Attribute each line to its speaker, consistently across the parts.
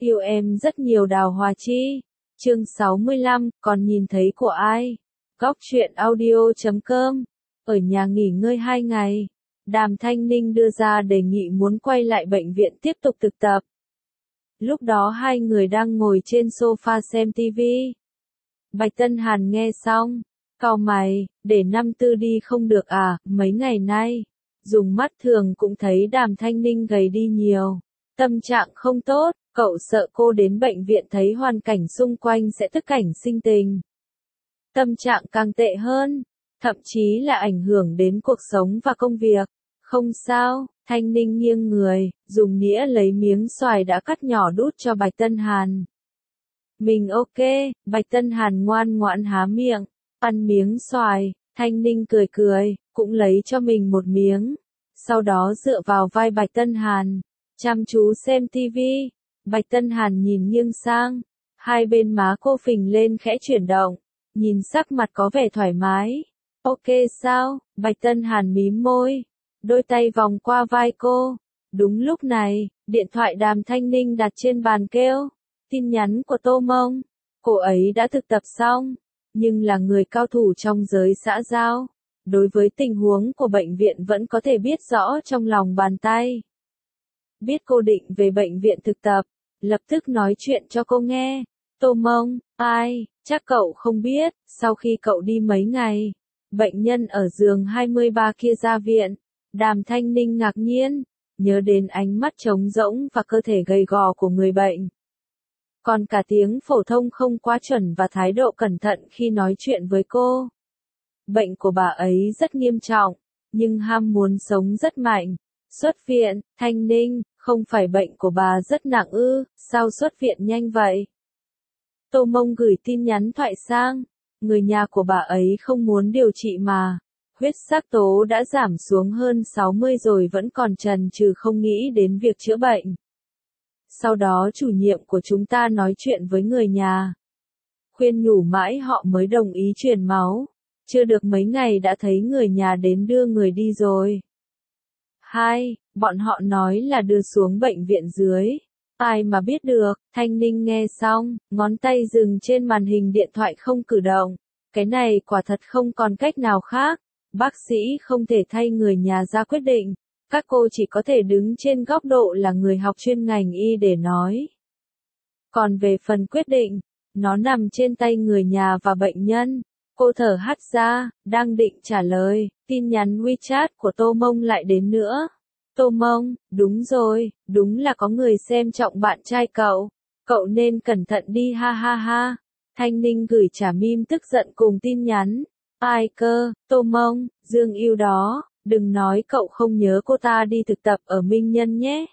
Speaker 1: Yêu em rất nhiều Đào Hòa Chi. Chương 65, còn nhìn thấy của ai? Góc truyện audio.com. Ở nhà nghỉ ngơi 2 ngày, Đàm Thanh Ninh đưa ra đề nghị muốn quay lại bệnh viện tiếp tục thực tập. Lúc đó hai người đang ngồi trên sofa xem TV. Bạch Tân Hàn nghe xong, cau mày, để năm tư đi không được à, mấy ngày nay, dùng mắt thường cũng thấy Đàm Thanh Ninh gầy đi nhiều, tâm trạng không tốt, cậu sợ cô đến bệnh viện thấy hoàn cảnh xung quanh sẽ tức cảnh sinh tình. Tâm trạng càng tệ hơn, thậm chí là ảnh hưởng đến cuộc sống và công việc. Không sao, Thanh Ninh nghiêng người, dùng nĩa lấy miếng xoài đã cắt nhỏ đút cho Bạch Tân Hàn. Mình ok, Bạch Tân Hàn ngoan ngoãn há miệng, ăn miếng xoài, Thanh Ninh cười cười, cũng lấy cho mình một miếng. Sau đó dựa vào vai Bạch Tân Hàn, chăm chú xem tivi. Bạch Tân Hàn nhìn nghiêng sang, hai bên má cô phình lên khẽ chuyển động, nhìn sắc mặt có vẻ thoải mái. Ok sao? Bạch Tân Hàn mím môi, đôi tay vòng qua vai cô. Đúng lúc này, điện thoại Đàm Thanh Ninh đặt trên bàn kêu. Tin nhắn của Tô Mông. Cô ấy đã thực tập xong, nhưng là người cao thủ trong giới xã giao. Đối với tình huống của bệnh viện vẫn có thể biết rõ trong lòng bàn tay. Biết cô định về bệnh viện thực tập, lập tức nói chuyện cho cô nghe. Tô Mông, ai, chắc cậu không biết, sau khi cậu đi mấy ngày, bệnh nhân ở giường 23 kia ra viện. Đàm Thanh Ninh ngạc nhiên, nhớ đến ánh mắt trống rỗng và cơ thể gầy gò của người bệnh. Còn cả tiếng phổ thông không quá chuẩn và thái độ cẩn thận khi nói chuyện với cô. Bệnh của bà ấy rất nghiêm trọng, nhưng ham muốn sống rất mạnh. Xuất viện, Thanh Ninh, không phải bệnh của bà rất nặng ư, sao xuất viện nhanh vậy? Tô Mông gửi tin nhắn thoại sang, người nhà của bà ấy không muốn điều trị mà. Huyết sắc tố đã giảm xuống hơn 60 rồi vẫn còn chần chừ không nghĩ đến việc chữa bệnh. Sau đó chủ nhiệm của chúng ta nói chuyện với người nhà. Khuyên nhủ mãi họ mới đồng ý truyền máu. Chưa được mấy ngày đã thấy người nhà đến đưa người đi rồi. Bọn họ nói là đưa xuống bệnh viện dưới. Ai mà biết được, Thanh Ninh nghe xong, ngón tay dừng trên màn hình điện thoại không cử động. Cái này quả thật không còn cách nào khác. Bác sĩ không thể thay người nhà ra quyết định. Các cô chỉ có thể đứng trên góc độ là người học chuyên ngành y để nói. Còn về phần quyết định, nó nằm trên tay người nhà và bệnh nhân. Cô thở hắt ra, đang định trả lời, tin nhắn WeChat của Tô Mông lại đến nữa. Tô Mông, đúng rồi, đúng là có người xem trọng bạn trai cậu. Cậu nên cẩn thận đi ha ha ha. Thanh Ninh gửi trả meme tức giận cùng tin nhắn. Ai cơ, Tô Mông, Dương yêu đó, đừng nói cậu không nhớ cô ta đi thực tập ở Minh Nhân nhé.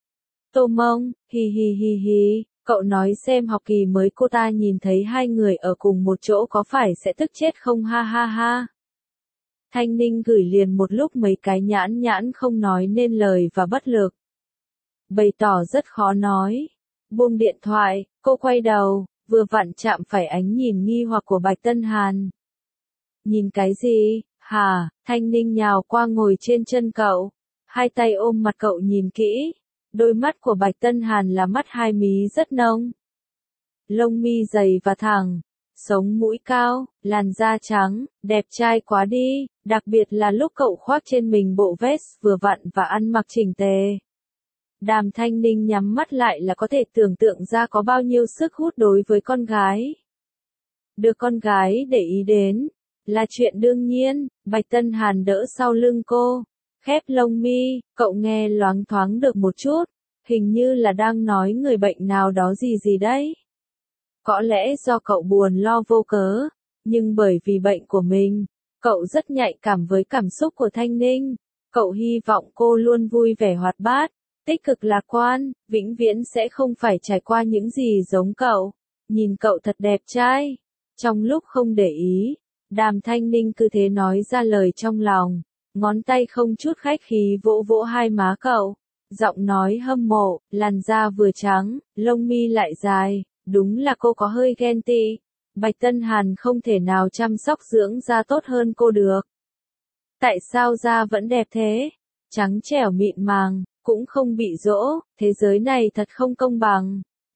Speaker 1: Tô Mông, hi hi hi hi, cậu nói xem học kỳ mới cô ta nhìn thấy hai người ở cùng một chỗ có phải sẽ tức chết không ha ha ha. Thanh Ninh gửi liền một lúc mấy cái nhãn nhãn không nói nên lời và bất lực. Bày tỏ rất khó nói. Buông điện thoại, cô quay đầu, vừa vặn chạm phải ánh nhìn nghi hoặc của Bạch Tân Hàn. Nhìn cái gì, hả? Thanh Ninh nhào qua ngồi trên chân cậu, hai tay ôm mặt cậu nhìn kỹ. Đôi mắt của Bạch Tân Hàn là mắt hai mí rất nông. Lông mi dày và thẳng, sống mũi cao, làn da trắng, đẹp trai quá đi, đặc biệt là lúc cậu khoác trên mình bộ vest vừa vặn và ăn mặc chỉnh tề. Đàm Thanh Ninh nhắm mắt lại là có thể tưởng tượng ra có bao nhiêu sức hút đối với con gái. Được con gái để ý đến là chuyện đương nhiên. Bạch Tân Hàn đỡ sau lưng cô, khép lông mi, cậu nghe loáng thoáng được một chút, hình như là đang nói người bệnh nào đó gì gì đấy. Có lẽ do cậu buồn lo vô cớ, nhưng bởi vì bệnh của mình, cậu rất nhạy cảm với cảm xúc của Thanh Ninh. Cậu hy vọng cô luôn vui vẻ hoạt bát, tích cực lạc quan, vĩnh viễn sẽ không phải trải qua những gì giống cậu. Nhìn cậu thật đẹp trai. Trong lúc không để ý, Đàm Thanh Ninh cứ thế nói ra lời trong lòng, ngón tay không chút khách khí vỗ vỗ hai má cậu, giọng nói hâm mộ, làn da vừa trắng, lông mi lại dài, đúng là cô có hơi ghen tị. Bạch Tân Hàn không thể nào chăm sóc dưỡng da tốt hơn cô được. Tại sao da vẫn đẹp thế? Trắng trẻo mịn màng, cũng không bị rỗ, thế giới này thật không công bằng.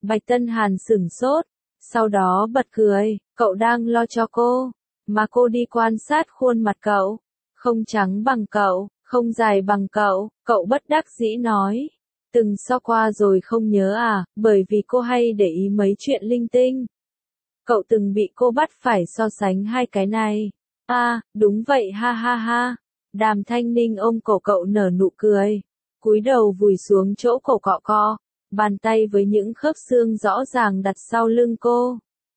Speaker 1: Bạch Tân Hàn sửng sốt, sau đó bật cười, cậu đang lo cho cô, mà cô đi quan sát khuôn mặt cậu, không trắng bằng cậu, không dài bằng cậu, cậu bất đắc dĩ nói. Từng so qua rồi không nhớ à, bởi vì cô hay để ý mấy chuyện linh tinh. Cậu từng bị cô bắt phải so sánh hai cái này. À, đúng vậy ha ha ha. Đàm Thanh Ninh ôm cổ cậu nở nụ cười, cúi đầu vùi xuống chỗ cổ cọ cọ, bàn tay với những khớp xương rõ ràng đặt sau lưng cô.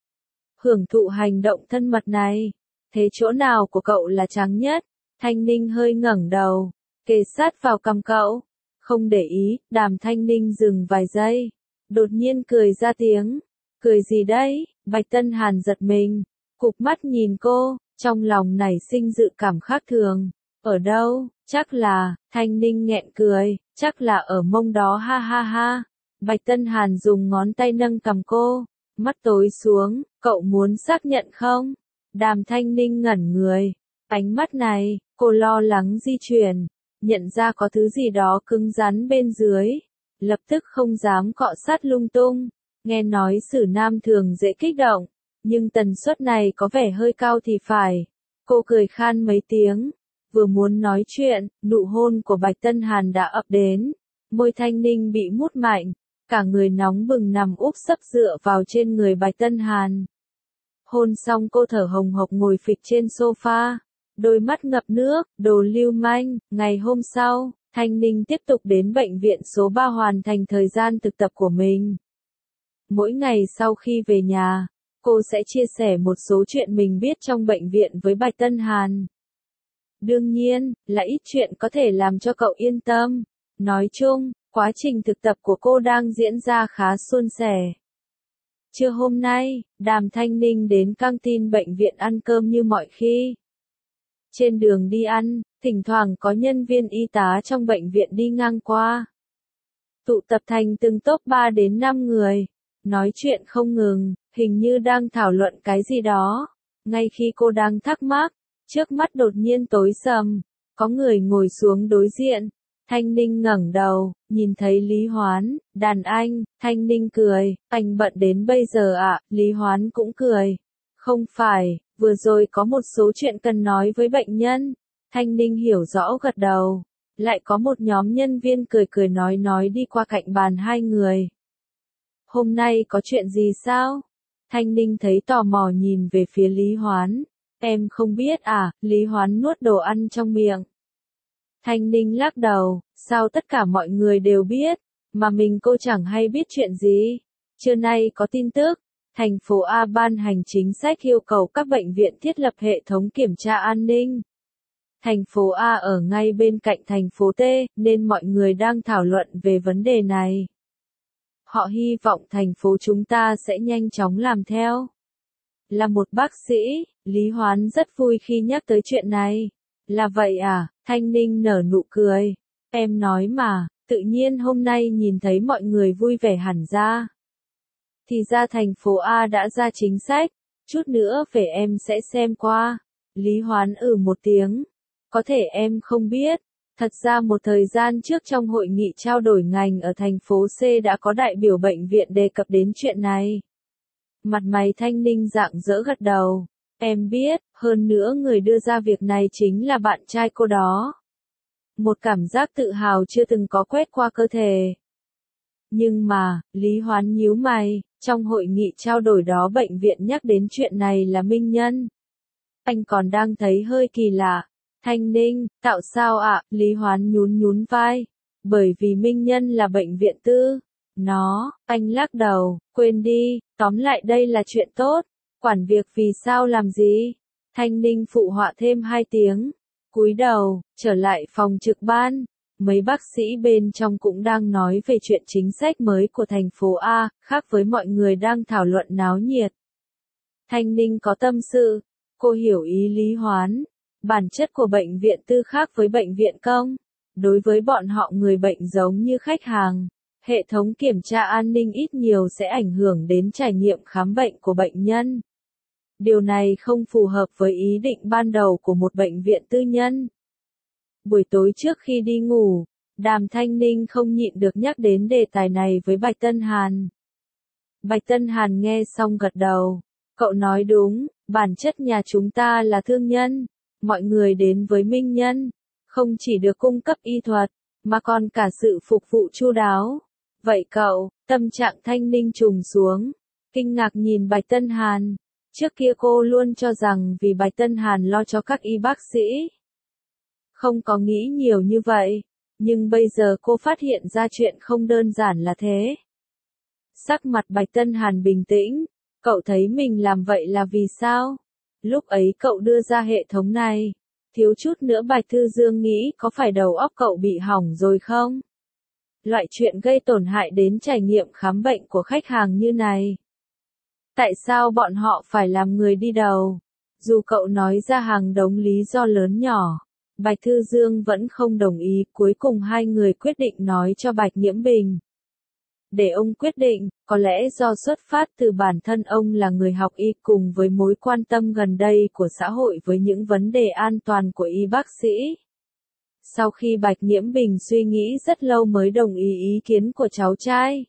Speaker 1: Hưởng thụ hành động thân mật này. Thế chỗ nào của cậu là trắng nhất? Thanh Ninh hơi ngẩng đầu, kề sát vào cằm cậu. Không để ý, Đàm Thanh Ninh dừng vài giây. Đột nhiên cười ra tiếng. Cười gì đấy? Bạch Tân Hàn giật mình, cụp mắt nhìn cô, trong lòng nảy sinh dự cảm khác thường. Ở đâu? Chắc là, Thanh Ninh nghẹn cười, chắc là ở mông đó ha ha ha. Bạch Tân Hàn dùng ngón tay nâng cằm cô, mắt tối xuống, cậu muốn xác nhận không? Đàm Thanh Ninh ngẩn người, ánh mắt này, cô lo lắng di chuyển, nhận ra có thứ gì đó cứng rắn bên dưới, lập tức không dám cọ sát lung tung. Nghe nói Sử Nam thường dễ kích động, nhưng tần suất này có vẻ hơi cao thì phải. Cô cười khan mấy tiếng, vừa muốn nói chuyện, nụ hôn của Bạch Tân Hàn đã ập đến, môi Thanh Ninh bị mút mạnh, cả người nóng bừng nằm úp sấp dựa vào trên người Bạch Tân Hàn. Hôn xong cô thở hồng hộc ngồi phịch trên sofa, đôi mắt ngập nước, đồ lưu manh. Ngày hôm sau, Thanh Ninh tiếp tục đến bệnh viện số 3 hoàn thành thời gian thực tập của mình. Mỗi ngày sau khi về nhà, cô sẽ chia sẻ một số chuyện mình biết trong bệnh viện với Bạch Tân Hàn. Đương nhiên, là ít chuyện có thể làm cho cậu yên tâm. Nói chung, quá trình thực tập của cô đang diễn ra khá suôn sẻ. Trưa hôm nay, Đàm Thanh Ninh đến căng tin bệnh viện ăn cơm như mọi khi. Trên đường đi ăn, thỉnh thoảng có nhân viên y tá trong bệnh viện đi ngang qua. Tụ tập thành từng tốp 3 đến 5 người, nói chuyện không ngừng, hình như đang thảo luận cái gì đó. Ngay khi cô đang thắc mắc, trước mắt đột nhiên tối sầm, có người ngồi xuống đối diện. Thanh Ninh ngẩng đầu, nhìn thấy Lý Hoán, đàn anh. Thanh Ninh cười, anh bận đến bây giờ ạ? Lý Hoán cũng cười. Không phải, vừa rồi có một số chuyện cần nói với bệnh nhân. Thanh Ninh hiểu rõ gật đầu. Lại có một nhóm nhân viên cười cười nói đi qua cạnh bàn hai người. Hôm nay có chuyện gì sao? Thanh Ninh thấy tò mò nhìn về phía Lý Hoán. Em không biết à? Lý Hoán nuốt đồ ăn trong miệng. Thanh Ninh lắc đầu, sao tất cả mọi người đều biết, mà mình cô chẳng hay biết chuyện gì. Trưa nay có tin tức, thành phố A ban hành chính sách yêu cầu các bệnh viện thiết lập hệ thống kiểm tra an ninh. Thành phố A ở ngay bên cạnh thành phố T, nên mọi người đang thảo luận về vấn đề này. Họ hy vọng thành phố chúng ta sẽ nhanh chóng làm theo. Là một bác sĩ, Lý Hoán rất vui khi nhắc tới chuyện này. Là vậy à? Thanh Ninh nở nụ cười. Em nói mà, tự nhiên hôm nay nhìn thấy mọi người vui vẻ hẳn ra. Thì ra thành phố A đã ra chính sách, chút nữa về em sẽ xem qua. Lý Hoán một tiếng. Có thể em không biết, thật ra một thời gian trước trong hội nghị trao đổi ngành ở thành phố C đã có đại biểu bệnh viện đề cập đến chuyện này. Mặt mày Thanh Ninh rạng rỡ gật đầu. Em biết, hơn nữa người đưa ra việc này chính là bạn trai cô đó. Một cảm giác tự hào chưa từng có quét qua cơ thể. Nhưng mà, Lý Hoán nhíu mày, trong hội nghị trao đổi đó bệnh viện nhắc đến chuyện này là Minh Nhân. Anh còn đang thấy hơi kỳ lạ. Thanh Ninh, tạo sao ạ? Lý Hoán nhún vai. Bởi vì Minh Nhân là bệnh viện tư. Anh lắc đầu, quên đi, tóm lại đây là chuyện tốt. Quản việc vì sao làm gì? Thanh Ninh phụ họa thêm 2 tiếng. Cúi đầu, trở lại phòng trực ban. Mấy bác sĩ bên trong cũng đang nói về chuyện chính sách mới của thành phố A, khác với mọi người đang thảo luận náo nhiệt. Thanh Ninh có tâm sự. Cô hiểu ý Lý Hoán. Bản chất của bệnh viện tư khác với bệnh viện công. Đối với bọn họ người bệnh giống như khách hàng. Hệ thống kiểm tra an ninh ít nhiều sẽ ảnh hưởng đến trải nghiệm khám bệnh của bệnh nhân. Điều này không phù hợp với ý định ban đầu của một bệnh viện tư nhân. Buổi tối trước khi đi ngủ, Đàm Thanh Ninh không nhịn được nhắc đến đề tài này với Bạch Tân Hàn. Bạch Tân Hàn nghe xong gật đầu. Cậu nói đúng, bản chất nhà chúng ta là thương nhân. Mọi người đến với Minh Nhân, không chỉ được cung cấp y thuật, mà còn cả sự phục vụ chu đáo. Vậy cậu, tâm trạng Thanh Ninh trùng xuống, kinh ngạc nhìn Bạch Tân Hàn. Trước kia cô luôn cho rằng vì Bạch Tân Hàn lo cho các y bác sĩ. Không có nghĩ nhiều như vậy, nhưng bây giờ cô phát hiện ra chuyện không đơn giản là thế. Sắc mặt Bạch Tân Hàn bình tĩnh, cậu thấy mình làm vậy là vì sao? Lúc ấy cậu đưa ra hệ thống này, thiếu chút nữa Bạch Thư Dương nghĩ có phải đầu óc cậu bị hỏng rồi không? Loại chuyện gây tổn hại đến trải nghiệm khám bệnh của khách hàng như này. Tại sao bọn họ phải làm người đi đầu? Dù cậu nói ra hàng đống lý do lớn nhỏ, Bạch Thư Dương vẫn không đồng ý, cuối cùng hai người quyết định nói cho Bạch Nhiễm Bình. Để ông quyết định, có lẽ do xuất phát từ bản thân ông là người học y cùng với mối quan tâm gần đây của xã hội với những vấn đề an toàn của y bác sĩ. Sau khi Bạch Nhiễm Bình suy nghĩ rất lâu mới đồng ý ý kiến của cháu trai.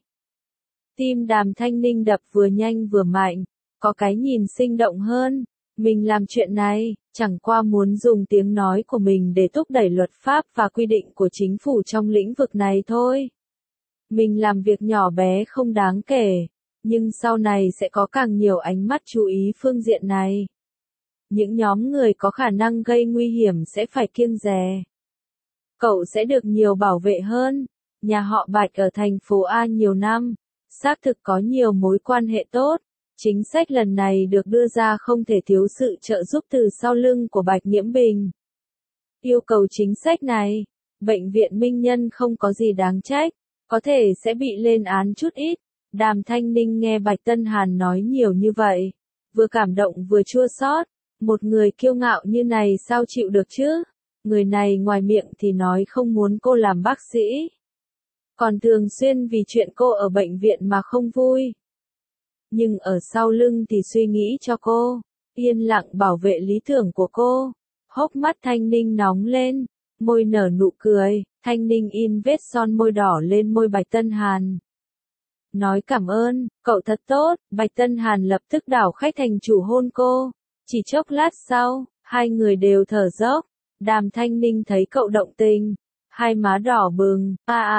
Speaker 1: Tim Đàm Thanh Ninh đập vừa nhanh vừa mạnh, có cái nhìn sinh động hơn. Mình làm chuyện này, chẳng qua muốn dùng tiếng nói của mình để thúc đẩy luật pháp và quy định của chính phủ trong lĩnh vực này thôi. Mình làm việc nhỏ bé không đáng kể, nhưng sau này sẽ có càng nhiều ánh mắt chú ý phương diện này. Những nhóm người có khả năng gây nguy hiểm sẽ phải kiêng dè. Cậu sẽ được nhiều bảo vệ hơn. Nhà họ Bạch ở thành phố A nhiều năm, xác thực có nhiều mối quan hệ tốt. Chính sách lần này được đưa ra không thể thiếu sự trợ giúp từ sau lưng của Bạch Nhiễm Bình. Yêu cầu chính sách này, Bệnh viện Minh Nhân không có gì đáng trách, có thể sẽ bị lên án chút ít. Đàm Thanh Ninh nghe Bạch Tân Hàn nói nhiều như vậy, vừa cảm động vừa chua xót. Một người kiêu ngạo như này sao chịu được chứ? Người này ngoài miệng thì nói không muốn cô làm bác sĩ, còn thường xuyên vì chuyện cô ở bệnh viện mà không vui. Nhưng ở sau lưng thì suy nghĩ cho cô, yên lặng bảo vệ lý tưởng của cô. Hốc mắt Thanh Ninh nóng lên, môi nở nụ cười, Thanh Ninh in vết son môi đỏ lên môi Bạch Tân Hàn. Nói cảm ơn, cậu thật tốt. Bạch Tân Hàn lập tức đảo khách thành chủ hôn cô. Chỉ chốc lát sau, hai người đều thở dốc. Đàm Thanh Ninh thấy cậu động tình, hai má đỏ bừng,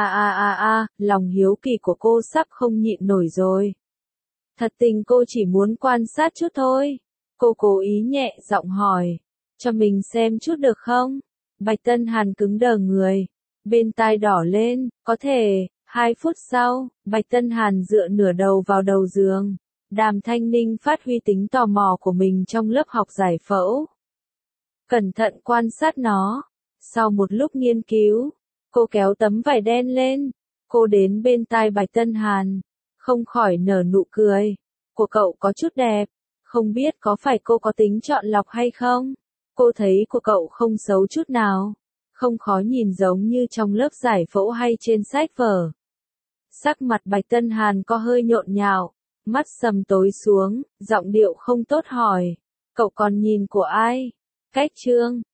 Speaker 1: lòng hiếu kỳ của cô sắp không nhịn nổi rồi. Thật tình cô chỉ muốn quan sát chút thôi. Cô cố ý nhẹ giọng hỏi, cho mình xem chút được không? Bạch Tân Hàn cứng đờ người, bên tai đỏ lên, có thể. 2 phút sau, Bạch Tân Hàn dựa nửa đầu vào đầu giường. Đàm Thanh Ninh phát huy tính tò mò của mình trong lớp học giải phẫu. Cẩn thận quan sát nó. Sau một lúc nghiên cứu, cô kéo tấm vải đen lên. Cô đến bên tai Bạch Tân Hàn, không khỏi nở nụ cười. Của cậu có chút đẹp, không biết có phải cô có tính chọn lọc hay không? Cô thấy của cậu không xấu chút nào, không khó nhìn giống như trong lớp giải phẫu hay trên sách vở. Sắc mặt Bạch Tân Hàn có hơi nhộn nhạo, mắt sầm tối xuống, giọng điệu không tốt hỏi, cậu còn nhìn của ai? Cách chương